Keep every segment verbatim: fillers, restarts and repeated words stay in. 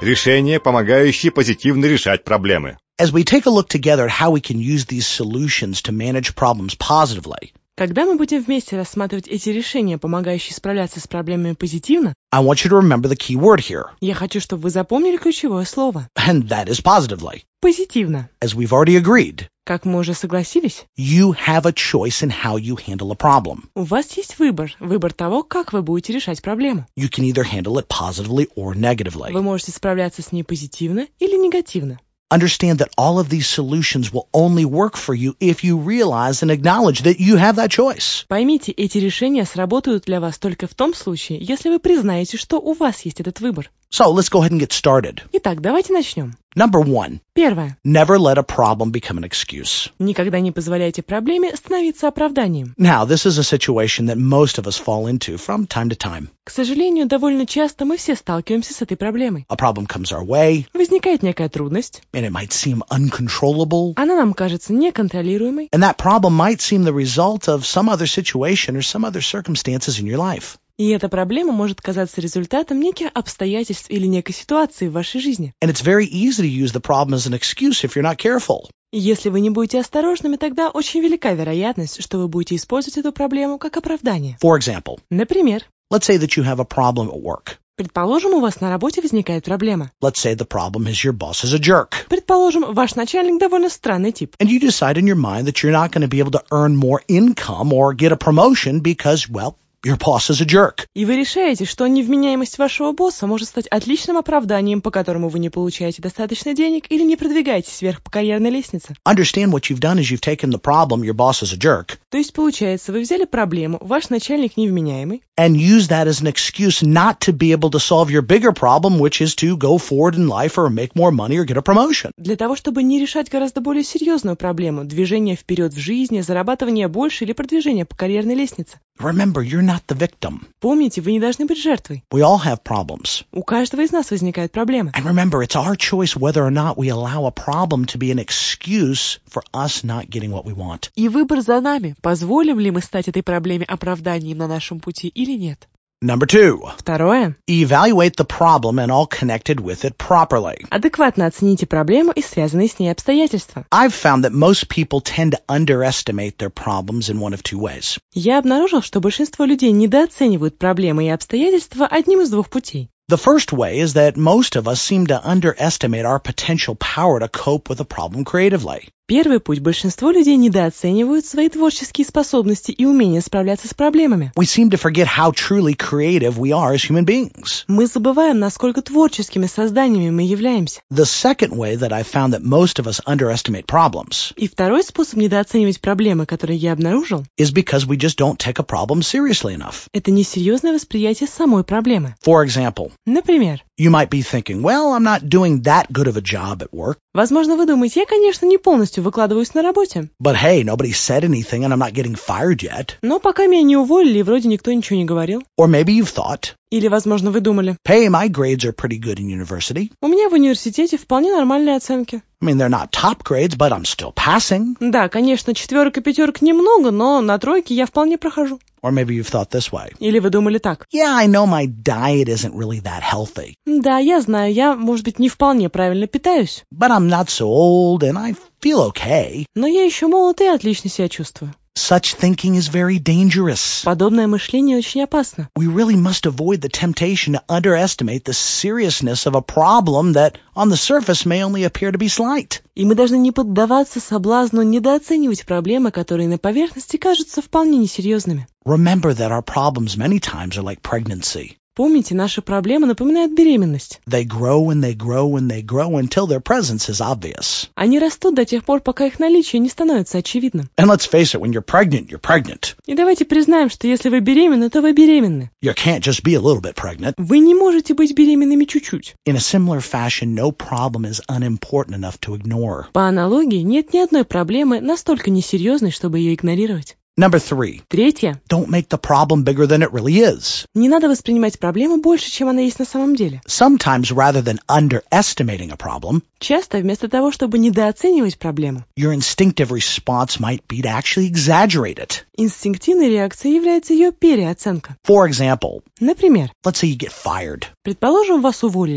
Решения, помогающие позитивно решать проблемы. As we take a look together at how we can use these solutions to manage problems positively, Когда мы будем вместе рассматривать эти решения, помогающие справляться с проблемами позитивно, I want you to remember the key word here, я хочу, чтобы вы запомнили ключевое слово. and that is positively. Позитивно. As we've already agreed, Как мы уже согласились, you have a choice in how you handle a problem. у вас есть выбор. Выбор того, как вы будете решать проблему. You can either handle it positively or negatively. Вы можете справляться с ней позитивно или негативно. Understand that all of these solutions will only work for you if you realize and acknowledge that you have that choice. Поймите, эти решения сработают для вас только в том случае, если вы признаете, что у вас есть этот выбор. So let's go ahead and get started. Итак, давайте начнем. Number one, Первое. never let a problem become an excuse. Никогда не позволяйте проблеме становиться оправданием. Now, this is a situation that most of us fall into from time to time. К сожалению, довольно часто мы все сталкиваемся с этой проблемой. A problem comes our way, Возникает некая трудность, and it might seem uncontrollable, она нам кажется неконтролируемой, and that problem might seem the result of some other situation or some other circumstances in your life. и эта проблема может казаться результатом неких обстоятельств или некой ситуации в вашей жизни. And it's very easy to use the problem as an excuse if you're not careful. И если вы не будете осторожными, тогда очень велика вероятность, что вы будете использовать эту проблему как оправдание. For example, Например, let's say that you have a problem at work. предположим, у вас на работе возникает проблема. Let's say the problem is your boss is a jerk. Предположим, ваш начальник довольно странный тип. And you decide in your mind that you're not going to be able to earn more income or get a promotion because, well, your boss is a jerk. И вы решаете, что невменяемость вашего босса может стать отличным оправданием, по которому вы не получаете достаточно денег или не продвигаетесь вверх по карьерной лестнице. Understand what you've done is you've taken the problem, your boss is a jerk, То есть, получается, вы взяли проблему, ваш начальник невменяемый, and use that as an excuse not to be able to solve your bigger problem, which is to go forward in life or make more money or get a promotion. для того, чтобы не решать гораздо более серьезную проблему – движение вперед в жизни, зарабатывание больше или продвижение по карьерной лестнице. Remember, you're not the victim. Помните, вы не должны быть жертвой. We all have problems. У каждого из нас возникают проблемы. And remember, it's our choice whether or not we allow a problem to be an excuse for us not getting what we want. И выбор за нами, позволим ли мы стать этой проблеме оправданием на нашем пути или нет. Number two, Второе. evaluate the problem and all connected with it properly. Адекватно оцените проблему и связанные с ней обстоятельства. I've found that most people tend to underestimate their problems in one of two ways. Я обнаружил, что большинство людей недооценивают проблемы и обстоятельства одним из двух путей. The first way is that most of us seem to underestimate our potential power to cope with a problem creatively. Первый путь – большинство людей недооценивают свои творческие способности и умения справляться с проблемами. We seem to forget how truly creative we are as human beings. Мы забываем, насколько творческими созданиями мы являемся. The second way that I found that most of us underestimate problems И второй способ недооценивать проблемы, которые я обнаружил, is because we just don't take a problem seriously enough. это несерьезное восприятие самой проблемы. For example, Например, you might be thinking, well, I'm not doing that good of a job at work, возможно, вы думаете, я, конечно, не полностью выкладываюсь на работе, but hey, nobody said anything and I'm not getting fired yet. но пока меня не уволили, и вроде никто ничего не говорил. Or maybe you've thought, Или, возможно, вы думали, hey, my grades are pretty good in university. у меня в университете вполне нормальные оценки. I mean, they're not top grades, but I'm still passing. Да, конечно, четверок и пятерок немного, но на тройке я вполне прохожу. Or maybe you've thought this way. Или вы думали так. Yeah, I know my diet isn't really that healthy, Да, я знаю, я, может быть, не вполне правильно питаюсь, but I'm not so old and I feel okay. но я еще молод и отлично себя чувствую. Such thinking is very dangerous. Подобное мышление очень опасно. We really must avoid the temptation to underestimate the seriousness of a problem that on the surface may only appear to be slight. И мы должны не поддаваться соблазну недооценивать проблемы, которые на поверхности кажутся вполне несерьезными. Remember that our problems many times are like pregnancy. Помните, наши проблемы напоминают беременность. They grow and they grow and they grow until their presence is obvious. Они растут до тех пор, пока их наличие не становится очевидным. And let's face it, when you're pregnant, you're pregnant. И давайте признаем, что если вы беременны, то вы беременны. You can't just be a little bit pregnant. Вы не можете быть беременными чуть-чуть. In a similar fashion, no problem is unimportant enough to ignore. По аналогии, нет ни одной проблемы настолько несерьезной, чтобы ее игнорировать. Number three, Третье. don't make the problem bigger than it really is. Не надо воспринимать проблему больше, чем она есть на самом деле. Sometimes, rather than underestimating a problem, Часто, вместо того, чтобы недооценивать проблему, your instinctive response might be to actually exaggerate it. инстинктивной реакцией является ее переоценка. For example, Например, let's say you get fired. предположим, вас уволили. That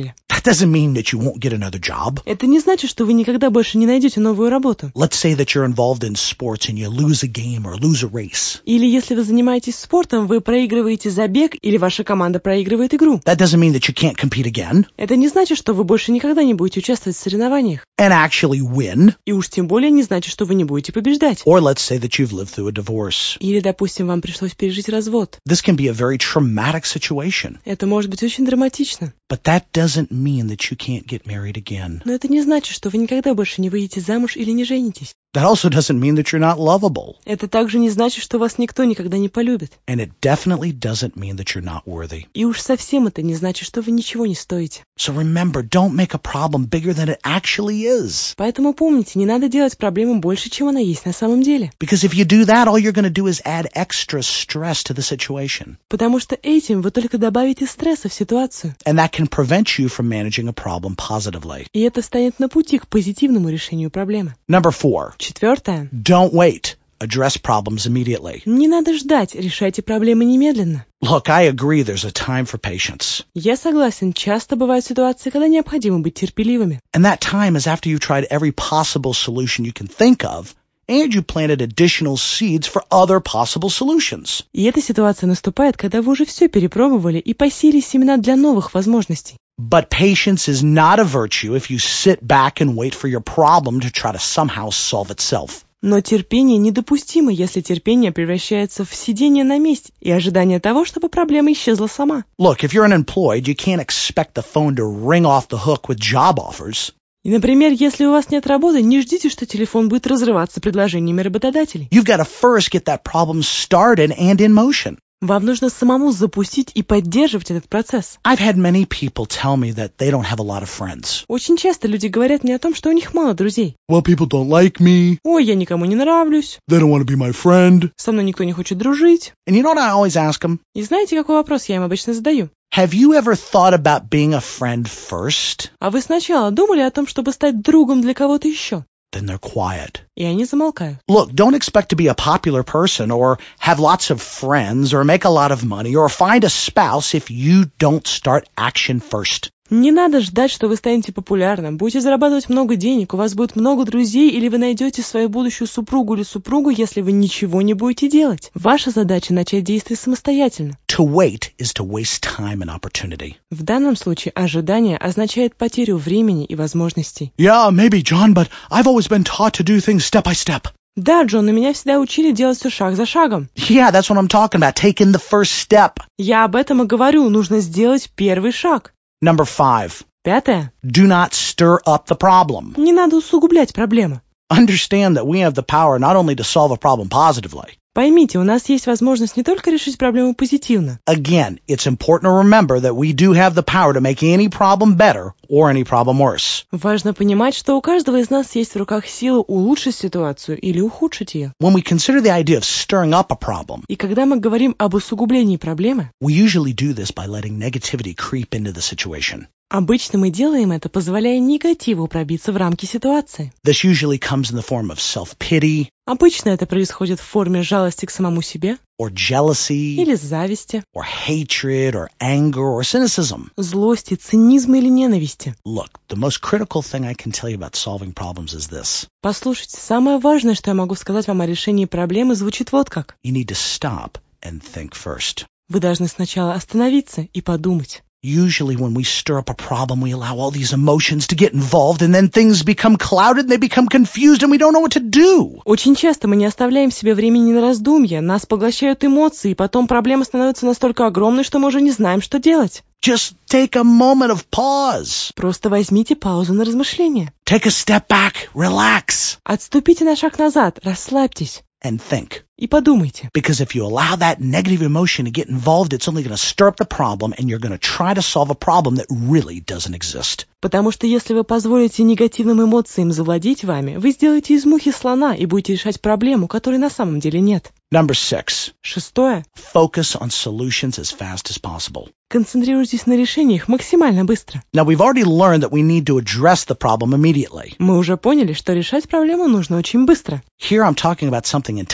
That doesn't mean that you won't get another job. Это не значит, что вы никогда больше не найдете новую работу. Let's say that you're involved in sports and you lose a game or lose a race. Или если вы занимаетесь спортом, вы проигрываете забег или ваша команда проигрывает игру. That doesn't mean that you can't compete again. Это не значит, что вы больше никогда не будете участвовать в соревнованиях. And actually win. И уж тем более не значит, что вы не будете побеждать. Or let's say that you've lived through a divorce. Или, допустим, вам пришлось пережить развод. This can be a very traumatic situation. Это может быть очень драматично. But that doesn't mean that you can't get married again. Но это не значит, что вы никогда больше не выйдете замуж или не женитесь. That also doesn't mean that you're not lovable. Это также не значит, что вас никто никогда не полюбит. And it definitely doesn't mean that you're not worthy. И уж совсем это не значит, что вы ничего не стоите. So remember, don't make a problem bigger than it actually is. Поэтому помните, не надо делать проблему больше, чем она есть на самом деле. Because if you do that, all you're going to do is add extra stress to the situation. Потому что этим вы только добавите стресса в ситуацию. And that can prevent you from managing a problem positively. И это станет на пути к позитивному решению проблемы. Number four. Четвертое. Don't wait. Address problems immediately. Не надо ждать, решайте проблемы немедленно. Look, I agree there's a time for patience. Я согласен, часто бывают ситуации, когда необходимо быть терпеливыми. And that time is after you've tried every possible solution you can think of, and you planted additional seeds for other possible solutions. И эта ситуация наступает, когда вы уже все перепробовали и посеяли семена для новых возможностей. But patience is not a virtue if you sit back and wait for your problem to try to somehow solve itself. Но терпение недопустимо, если терпение превращается в сидение на месте и ожидание того, чтобы проблема исчезла сама. Look, if you're unemployed, you can't expect the phone to ring off the hook with job offers. И, например, если у вас нет работы, не ждите, что телефон будет разрываться предложениями работодателей. You've got to first get that problem started and in motion. Вам нужно самому запустить и поддерживать этот процесс. I've had many people tell me that they don't have a lot of friends. Очень часто люди говорят мне о том, что у них мало друзей. Well, people don't like me. Ой, я никому не нравлюсь. They don't want to be my friend. Со мной никто не хочет дружить. And you know what I always ask them? И знаете, какой вопрос я им обычно задаю? Have you ever thought about being a friend first? А вы сначала думали о том, чтобы стать другом для кого-то еще? Then they're quiet. И они замолкают. Look, don't expect to be a popular person or have lots of friends or make a lot of money or find a spouse if you don't start action first. Не надо ждать, что вы станете популярным, будете зарабатывать много денег, у вас будет много друзей, или вы найдете свою будущую супругу или супругу, если вы ничего не будете делать. Ваша задача — начать действовать самостоятельно. To wait is to waste time and opportunity. В данном случае ожидание означает потерю времени и возможностей. Yeah, maybe, John, but I've always been taught to do things step by step. Да, Джон, но меня всегда учили делать все шаг за шагом. Yeah, that's what I'm talking about, taking the first step. Я об этом и говорю, нужно сделать первый шаг. Number five. Пятое. Do not stir up the problem. Не надо усугублять проблему. Understand that we have the power not only to solve a problem positively. Поймите, у нас есть возможность не только решить проблему позитивно. Again, it's important to remember that we do have the power to make any problem better or any problem worse. Важно понимать, что у каждого из нас есть в руках сила улучшить ситуацию или ухудшить ее. When we consider the idea of stirring up a problem, И когда мы говорим об усугублении проблемы, we usually do this by letting negativity creep into the situation. обычно мы делаем это, позволяя негативу пробиться в рамки ситуации. This usually comes in the form of self-pity, Обычно это происходит в форме жалости к самому себе, or jealousy, или зависти, or hatred, or anger, or cynicism. злости, цинизма или ненависти. Look, the most critical thing I can tell you about solving problems is this. Послушайте, самое важное, что я могу сказать вам о решении проблемы, звучит вот как. You need to stop and think first. Вы должны сначала остановиться и подумать. Usually when we stir up a problem, we allow all these emotions to get involved, and then things become clouded, they become confused, and we don't know what to do. Очень часто мы не оставляем себе времени на раздумья, нас поглощают эмоции, и потом проблема становится настолько огромной, что мы уже не знаем, что делать. Just take a moment of pause. Просто возьмите паузу на размышление. Take a step back, relax, Отступите на шаг назад, расслабьтесь and think. и подумайте. Because if you allow that negative emotion to get involved, it's only going to stir up the problem, and you're going to try to solve a problem that really doesn't exist. Потому что если вы позволите негативным эмоциям завладеть вами, вы сделаете из мухи слона и будете решать проблему, которой на самом деле нет. Number six. Шестое. Focus on solutions as fast as possible. Концентрируйтесь на решениях максимально быстро. Now, we've already learned that we need to address the problem immediately. Мы уже поняли, что решать проблему нужно очень быстро. Here I'm talking about something entirely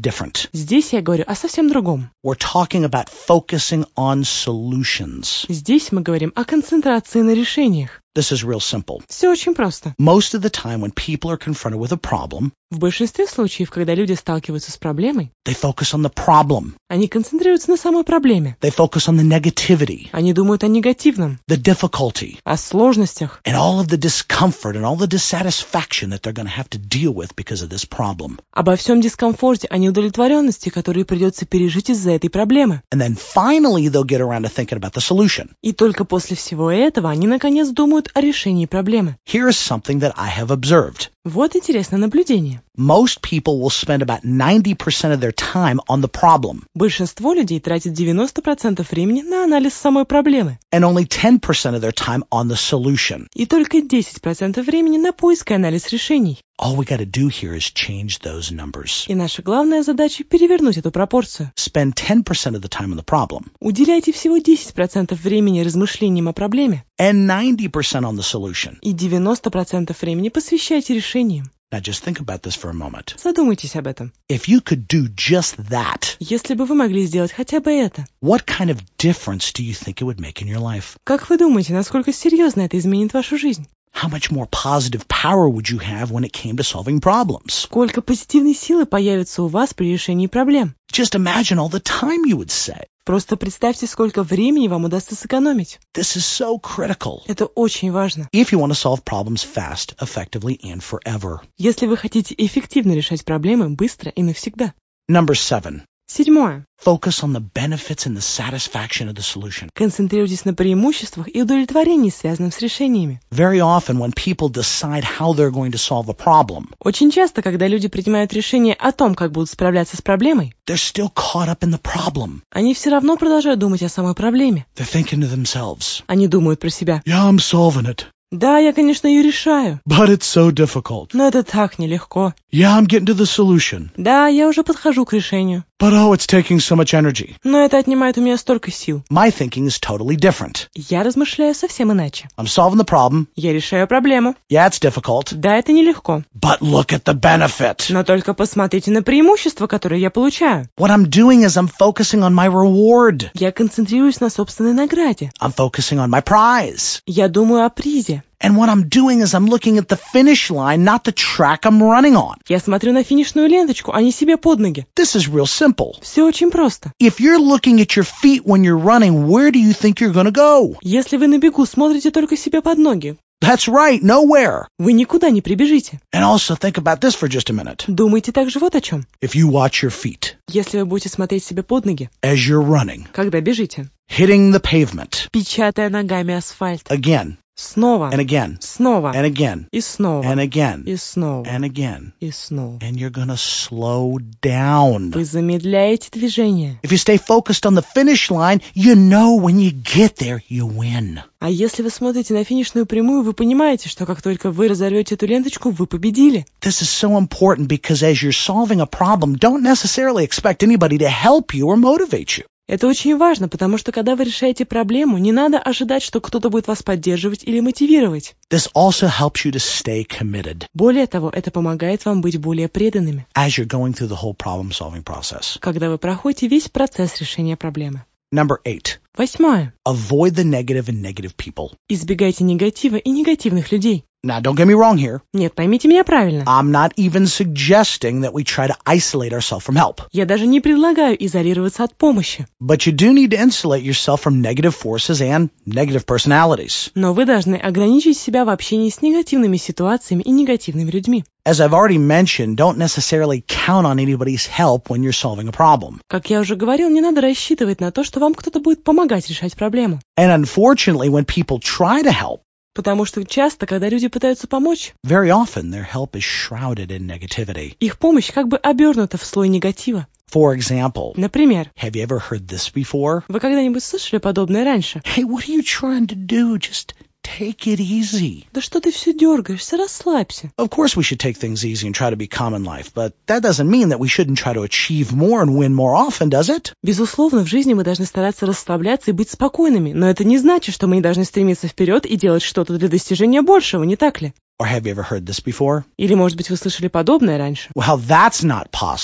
different. Здесь я говорю о совсем другом. We're talking about focusing on solutions. Здесь мы говорим о концентрации на решениях. This is real simple. Все очень просто. Most of the time when people are confronted with a problem, В большинстве случаев, когда люди сталкиваются с проблемой, they focus on the problem. они концентрируются на самой проблеме. They focus on the negativity, Они думают о негативном, the difficulty, о сложностях and all of the discomfort and all the dissatisfaction that they're going to have to deal with because of this problem. обо всем дискомфорте, о неудовлетворенности, которые придется пережить из-за этой проблемы. And then finally they'll get around to thinking about the solution. И только после всего этого они наконец думают о решении проблемы. Here is something that I have observed. Вот интересное наблюдение. Most people will spend about ninety percent of their time on the problem, Большинство людей тратит девяносто процентов времени на анализ самой проблемы, and only ten percent of their time on the solution. и только десять процентов времени на поиск и анализ решений. All we got to do here is change those numbers. И наша главная задача — перевернуть эту пропорцию. Spend ten percent of the time on the problem, Уделяйте всего десять процентов времени размышлениям о проблеме, and ninety percent on the solution. и девяносто процентов времени посвящайте решениям. Now just think about this for a moment. Задумайтесь об этом. If you could do just that, Если бы вы могли сделать хотя бы это, what kind of difference do you think it would make in your life? как вы думаете, насколько серьезно это изменит вашу жизнь? How much more positive power would you have when it came to solving problems? Сколько позитивной силы появится у вас при решении проблем? Just imagine all the time you would save. Просто представьте, сколько времени вам удастся сэкономить. This is so critical Это очень важно. if you want to solve problems fast, effectively, and forever. Если вы хотите эффективно решать проблемы быстро и навсегда. Number seven, Седьмое. focus on the benefits and the satisfaction of the solution. Концентрируйтесь на преимуществах и удовлетворении, связанных с решениями. Very often when people decide how they're going to solve a problem, Очень часто, когда люди принимают решение о том, как будут справляться с проблемой, they're still caught up in the problem. они все равно продолжают думать о самой проблеме. They're thinking to themselves, Они думают про себя. yeah, I'm solving it, Да, я, конечно, ее решаю, but it's so difficult. но это так нелегко. Yeah, I'm getting to the solution, Да, я уже подхожу к решению, but oh, it's taking so much energy. но это отнимает у меня столько сил. My thinking is totally different. Я размышляю совсем иначе. I'm solving the problem. Я решаю проблему. Yeah, it's difficult, Да, это нелегко, but look at the benefit. но только посмотрите на преимущества, которые я получаю. What I'm doing is I'm focusing on my reward. Я концентрируюсь на собственной награде. I'm focusing on my prize. Я думаю о призе. And what I'm doing is I'm looking at the finish line, not the track I'm running on. Я смотрю на финишную ленточку, а не себе под ноги. This is real simple. Все очень просто. If you're looking at your feet when you're running, where do you think you're going to go? Если вы на бегу смотрите только себе под ноги, That's right, nowhere. вы никуда не прибежите. And also think about this for just a minute. Думайте также вот о чем. If you watch your feet Если вы будете смотреть себе под ноги, as you're running, когда бежите, hitting the pavement печатая ногами асфальт, again снова, and again снова, and again и снова, and again и снова, and again, и снова. and you're going to slow down. Вы замедляете движение. If you stay focused on the finish line, you know when you get there, you win. А если вы смотрите на финишную прямую, вы понимаете, что как только вы разорвете эту ленточку, вы победили. This is so important because as you're solving a problem, don't necessarily expect anybody to help you or motivate you. Это очень важно, потому что когда вы решаете проблему, не надо ожидать, что кто-то будет вас поддерживать или мотивировать. This also helps you to stay committed Более того, это помогает вам быть более преданными, as you're going through the whole problem-solving process. когда вы проходите весь процесс решения проблемы. Number eight, Восьмое. avoid the negative and negative people. Избегайте негатива и негативных людей. Now, don't get me wrong here. Нет, поймите меня правильно. I'm not even suggesting that we try to isolate ourselves from help. Я даже не предлагаю изолироваться от помощи. But you do need to insulate yourself from negative forces and negative personalities. Но вы должны ограничить себя в общении с негативными ситуациями и негативными людьми. As I've already mentioned, don't necessarily count on anybody's help when you're solving a problem. Как я уже говорил, не надо рассчитывать на то, что вам кто-то будет помогать решать проблему. And unfortunately, when people try to help, Потому что часто, когда люди пытаются помочь, very often their help is shrouded in negativity. их помощь как бы обернута в слой негатива. For example, Например, have you ever heard this before? вы когда-нибудь слышали подобное раньше? Hey, what are you trying to do? Just take it easy. Да что ты все дергаешься, расслабься. Of course we should take things easy and try to be calm in life, but that doesn't mean that we shouldn't try to achieve more and win more often, does it? Безусловно, в жизни мы должны стараться расслабляться и быть спокойными, но это не значит, что мы не должны стремиться вперед и делать что-то для достижения большего, не так ли? Or have you ever heard this before? Или, может быть, вы слышали подобное раньше? Well, that's not possible.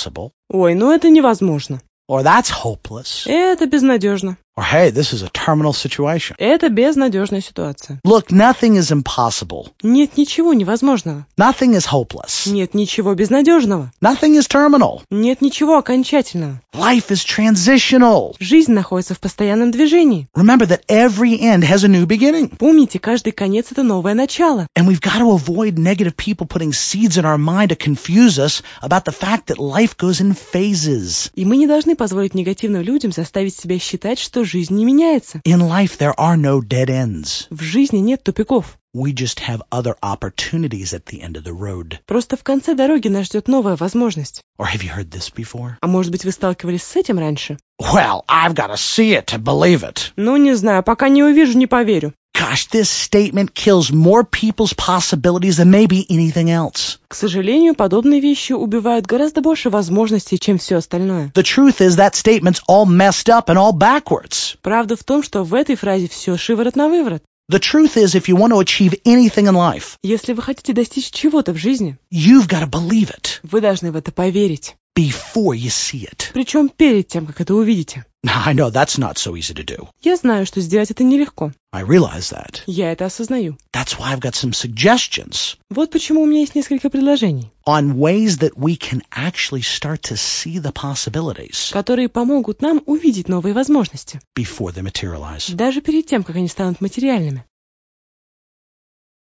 Ой, ну это невозможно. Or that's hopeless. Это безнадежно. Or hey, this is a terminal situation. Это безнадежная ситуация. Look, nothing is impossible. Нет ничего невозможного. Nothing is hopeless. Нет ничего безнадежного. Nothing is terminal. Нет ничего окончательного. Life is transitional. Жизнь находится в постоянном движении. Remember that every end has a new beginning. Помните, каждый конец — это новое начало. And we've got to avoid negative people putting seeds in our mind to confuse us about the fact that life goes in phases. И мы не должны позволить негативным людям заставить себя считать, что жизнь не меняется. In life, there are no dead ends. В жизни нет тупиков. We just have other opportunities at the end of the road. Просто в конце дороги нас ждет новая возможность. Or have you heard this before? А может быть, вы сталкивались с этим раньше? Well, I've got to see it to believe it. Ну, не знаю, пока не увижу, не поверю. Gosh, this statement kills more people's possibilities than maybe anything else. К сожалению, подобные вещи убивают гораздо больше возможностей, чем все остальное. The truth is that statement's all messed up and all backwards. Правда в том, что в этой фразе все шиворот на выворот. The truth is, if you want to achieve anything in life, Если вы хотите достичь чего-то в жизни, you've got to believe it вы должны в это поверить. before you see it. Причем перед тем, как это увидите. Now, I know that's not so easy to do. Я знаю, что сделать это нелегко. I realize that. Я это осознаю. That's why I've got some suggestions Вот почему у меня есть несколько предложений, on ways that we can actually start to see the possibilities которые помогут нам увидеть новые возможности, before they materialize. даже перед тем, как они станут материальными.